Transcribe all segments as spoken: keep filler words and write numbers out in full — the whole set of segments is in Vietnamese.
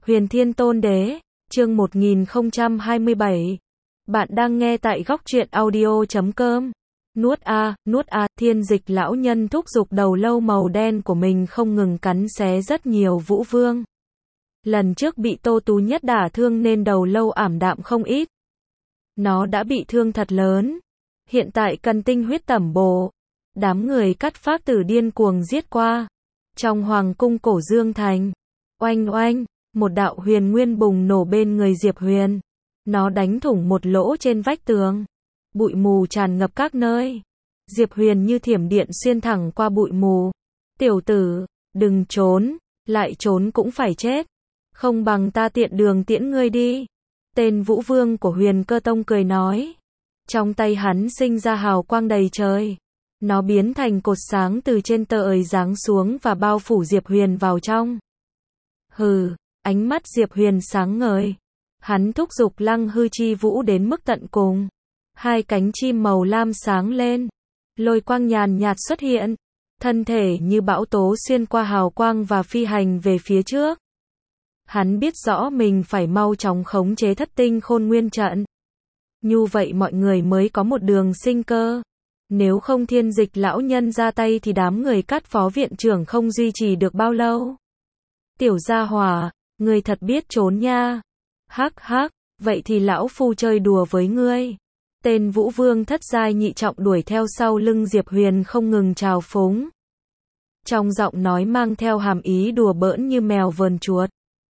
Huyền Thiên Tôn Đế, chương một nghìn không trăm hai mươi bảy. Bạn đang nghe tại góc truyện audio chấm com. Nuốt a, nuốt a, Thiên Dịch lão nhân thúc giục đầu lâu màu đen của mình không ngừng cắn xé rất nhiều Vũ Vương. Lần trước bị Tô Tú Nhất đả thương nên đầu lâu ảm đạm không ít. Nó đã bị thương thật lớn. Hiện tại cần tinh huyết tẩm bổ. Đám người cắt phác tử điên cuồng giết qua. Trong hoàng cung cổ Dương Thành. Oanh oanh, một đạo huyền nguyên bùng nổ bên người Diệp Huyền. Nó đánh thủng một lỗ trên vách tường. Bụi mù tràn ngập các nơi. Diệp Huyền như thiểm điện xuyên thẳng qua bụi mù. Tiểu tử, đừng trốn, lại trốn cũng phải chết. Không bằng ta tiện đường tiễn ngươi đi. Tên Vũ Vương của Huyền Cơ Tông cười nói. Trong tay hắn sinh ra hào quang đầy trời. Nó biến thành cột sáng từ trên trời giáng xuống và bao phủ Diệp Huyền vào trong. Hừ, ánh mắt Diệp Huyền sáng ngời. Hắn thúc giục Lăng Hư Chi Vũ đến mức tận cùng. Hai cánh chim màu lam sáng lên. Lôi quang nhàn nhạt xuất hiện. Thân thể như bão tố xuyên qua hào quang và phi hành về phía trước. Hắn biết rõ mình phải mau chóng khống chế thất tinh khôn nguyên trận. Như vậy mọi người mới có một đường sinh cơ. Nếu không Thiên Dịch lão nhân ra tay thì đám người cắt phó viện trưởng không duy trì được bao lâu. Tiểu gia hỏa, ngươi thật biết trốn nha. Hắc hắc, vậy thì lão phu chơi đùa với ngươi. Tên Vũ Vương thất giai nhị trọng đuổi theo sau lưng Diệp Huyền không ngừng trào phúng. Trong giọng nói mang theo hàm ý đùa bỡn như mèo vờn chuột.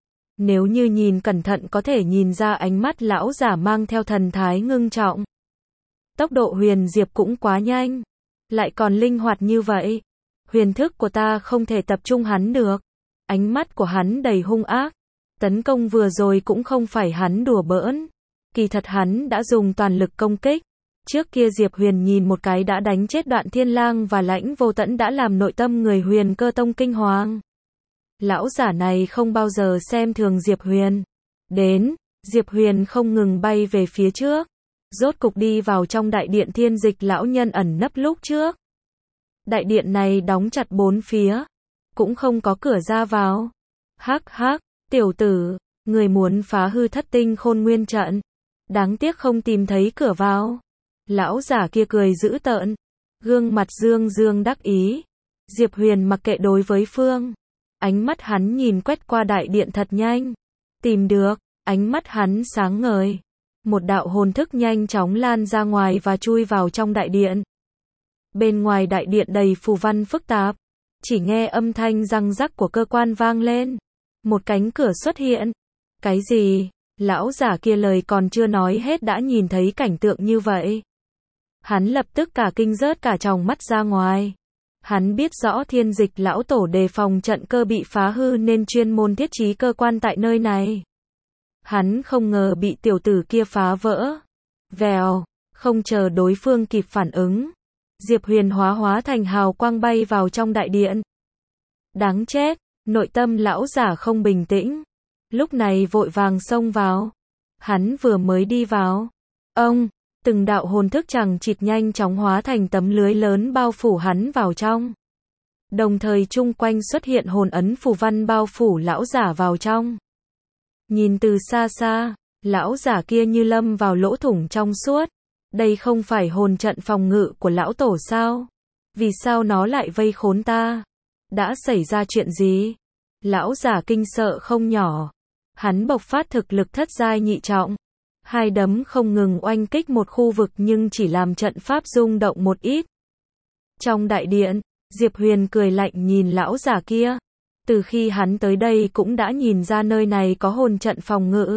Nếu như nhìn cẩn thận có thể nhìn ra ánh mắt lão giả mang theo thần thái ngưng trọng. Tốc độ Huyền Diệp cũng quá nhanh. Lại còn linh hoạt như vậy. Huyền thức của ta không thể tập trung hắn được. Ánh mắt của hắn đầy hung ác. Tấn công vừa rồi cũng không phải hắn đùa bỡn. Kỳ thật hắn đã dùng toàn lực công kích. Trước kia Diệp Huyền nhìn một cái đã đánh chết Đoạn Thiên Lang và Lãnh Vô Tẫn đã làm nội tâm người Huyền Cơ Tông kinh hoàng. Lão giả này không bao giờ xem thường Diệp Huyền. Đến, Diệp Huyền không ngừng bay về phía trước. Rốt cục đi vào trong đại điện Thiên Dịch lão nhân ẩn nấp lúc trước. Đại điện này đóng chặt bốn phía. Cũng không có cửa ra vào. Hắc hắc, tiểu tử, người muốn phá hư thất tinh khôn nguyên trận. Đáng tiếc không tìm thấy cửa vào. Lão giả kia cười dữ tợn. Gương mặt dương dương đắc ý. Diệp Huyền mặc kệ đối với phương. Ánh mắt hắn nhìn quét qua đại điện thật nhanh. Tìm được, ánh mắt hắn sáng ngời. Một đạo hồn thức nhanh chóng lan ra ngoài và chui vào trong đại điện. Bên ngoài đại điện đầy phù văn phức tạp. Chỉ nghe âm thanh răng rắc của cơ quan vang lên. Một cánh cửa xuất hiện. Cái gì? Lão giả kia lời còn chưa nói hết đã nhìn thấy cảnh tượng như vậy. Hắn lập tức cả kinh rớt cả tròng mắt ra ngoài. Hắn biết rõ Thiên Dịch lão tổ đề phòng trận cơ bị phá hư nên chuyên môn thiết trí cơ quan tại nơi này. Hắn không ngờ bị tiểu tử kia phá vỡ. Vèo, không chờ đối phương kịp phản ứng. Diệp Huyền hóa hóa thành hào quang bay vào trong đại điện. Đáng chết, nội tâm lão giả không bình tĩnh. Lúc này vội vàng xông vào. Hắn vừa mới đi vào. Ông, từng đạo hồn thức chằng chịt nhanh chóng hóa thành tấm lưới lớn bao phủ hắn vào trong. Đồng thời chung quanh xuất hiện hồn ấn phù văn bao phủ lão giả vào trong. Nhìn từ xa xa, lão giả kia như lâm vào lỗ thủng trong suốt. Đây không phải hồn trận phòng ngự của lão tổ sao? Vì sao nó lại vây khốn ta? Đã xảy ra chuyện gì? Lão giả kinh sợ không nhỏ. Hắn bộc phát thực lực thất giai nhị trọng. Hai đấm không ngừng oanh kích một khu vực nhưng chỉ làm trận pháp rung động một ít. Trong đại điện, Diệp Huyền cười lạnh nhìn lão giả kia. Từ khi hắn tới đây cũng đã nhìn ra nơi này có hồn trận phòng ngự.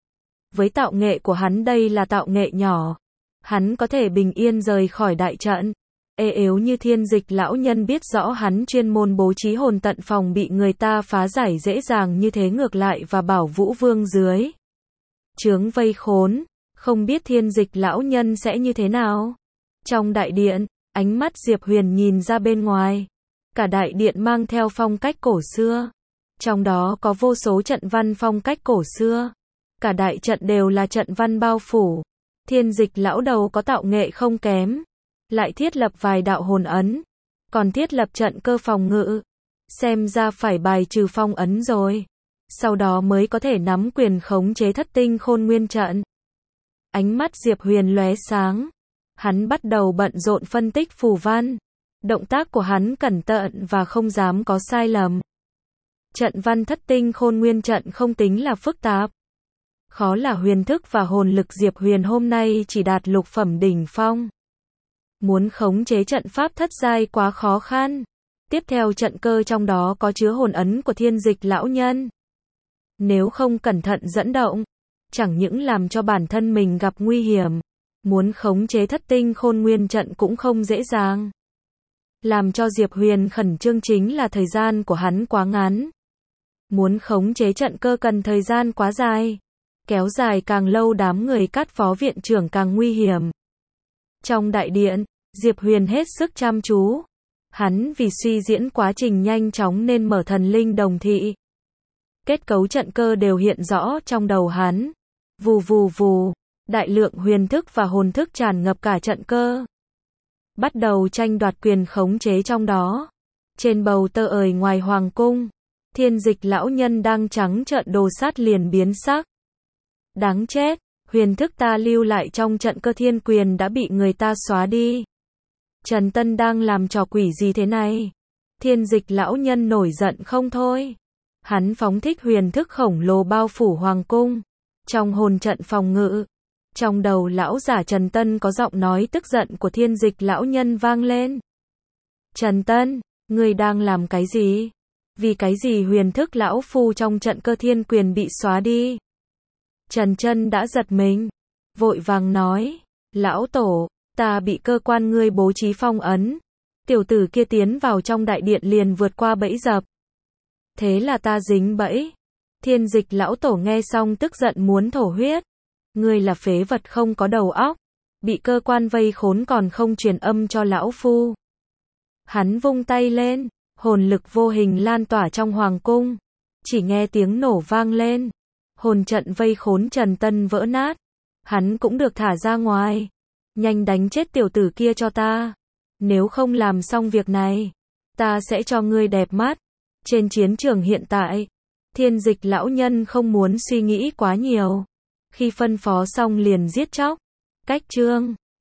Với tạo nghệ của hắn đây là tạo nghệ nhỏ. Hắn có thể bình yên rời khỏi đại trận. Ê yếu như Thiên Dịch lão nhân biết rõ hắn chuyên môn bố trí hồn tận phòng bị người ta phá giải dễ dàng như thế ngược lại và bảo Vũ Vương dưới chướng vây khốn, không biết Thiên Dịch lão nhân sẽ như thế nào. Trong đại điện, ánh mắt Diệp Huyền nhìn ra bên ngoài. Cả đại điện mang theo phong cách cổ xưa. Trong đó có vô số trận văn phong cách cổ xưa. Cả đại trận đều là trận văn bao phủ. Thiên Dịch lão đầu có tạo nghệ không kém. Lại thiết lập vài đạo hồn ấn. Còn thiết lập trận cơ phòng ngự. Xem ra phải bài trừ phong ấn rồi. sau đó mới có thể nắm quyền khống chế thất tinh khôn nguyên trận. Ánh mắt Diệp Huyền lóe sáng. Hắn bắt đầu bận rộn phân tích phù văn. Động tác của hắn cẩn thận và không dám có sai lầm. Trận văn thất tinh khôn nguyên trận không tính là phức tạp. Khó là huyền thức và hồn lực Diệp Huyền hôm nay chỉ đạt lục phẩm đỉnh phong. Muốn khống chế trận pháp thất giai quá khó khăn. Tiếp theo trận cơ trong đó có chứa hồn ấn của Thiên Dịch lão nhân. Nếu không cẩn thận dẫn động, chẳng những làm cho bản thân mình gặp nguy hiểm, muốn khống chế thất tinh khôn nguyên trận cũng không dễ dàng. Làm cho Diệp Huyền khẩn trương chính là thời gian của hắn quá ngắn. Muốn khống chế trận cơ cần thời gian quá dài. Kéo dài càng lâu đám người Cát phó viện trưởng càng nguy hiểm. Trong đại điện, Diệp Huyền hết sức chăm chú. Hắn vì suy diễn quá trình nhanh chóng nên mở thần linh đồng thị. Kết cấu trận cơ đều hiện rõ trong đầu hắn. Vù vù vù, đại lượng huyền thức và hồn thức tràn ngập cả trận cơ. Bắt đầu tranh đoạt quyền khống chế trong đó. Trên bầu tơ ời ngoài hoàng cung, Thiên Dịch lão nhân đang trắng trợn đồ sát liền biến sắc. Đáng chết, huyền thức ta lưu lại trong trận cơ thiên quyền đã bị người ta xóa đi. Trần Tân đang làm trò quỷ gì thế này? Thiên Dịch lão nhân nổi giận không thôi. Hắn phóng thích huyền thức khổng lồ bao phủ hoàng cung. Trong hồn trận phòng ngự, trong đầu lão giả Trần Tân có giọng nói tức giận của Thiên Dịch lão nhân vang lên. Trần Tân, ngươi đang làm cái gì? Vì cái gì huyền thức lão phu trong trận cơ thiên quyền bị xóa đi? Trần Chân đã giật mình, vội vàng nói, lão tổ, ta bị cơ quan ngươi bố trí phong ấn. Tiểu tử kia tiến vào trong đại điện liền vượt qua bẫy dập. Thế là ta dính bẫy. Thiên Dịch lão tổ nghe xong tức giận muốn thổ huyết. Ngươi là phế vật không có đầu óc. Bị cơ quan vây khốn còn không truyền âm cho lão phu. Hắn vung tay lên, hồn lực vô hình lan tỏa trong hoàng cung. Chỉ nghe tiếng nổ vang lên. Hồn trận vây khốn Trần Tân vỡ nát. Hắn cũng được thả ra ngoài. Nhanh đánh chết tiểu tử kia cho ta. Nếu không làm xong việc này, ta sẽ cho ngươi đẹp mắt. Trên chiến trường hiện tại, Thiên Dịch lão nhân không muốn suy nghĩ quá nhiều. Khi phân phó xong liền giết chóc. Cách chương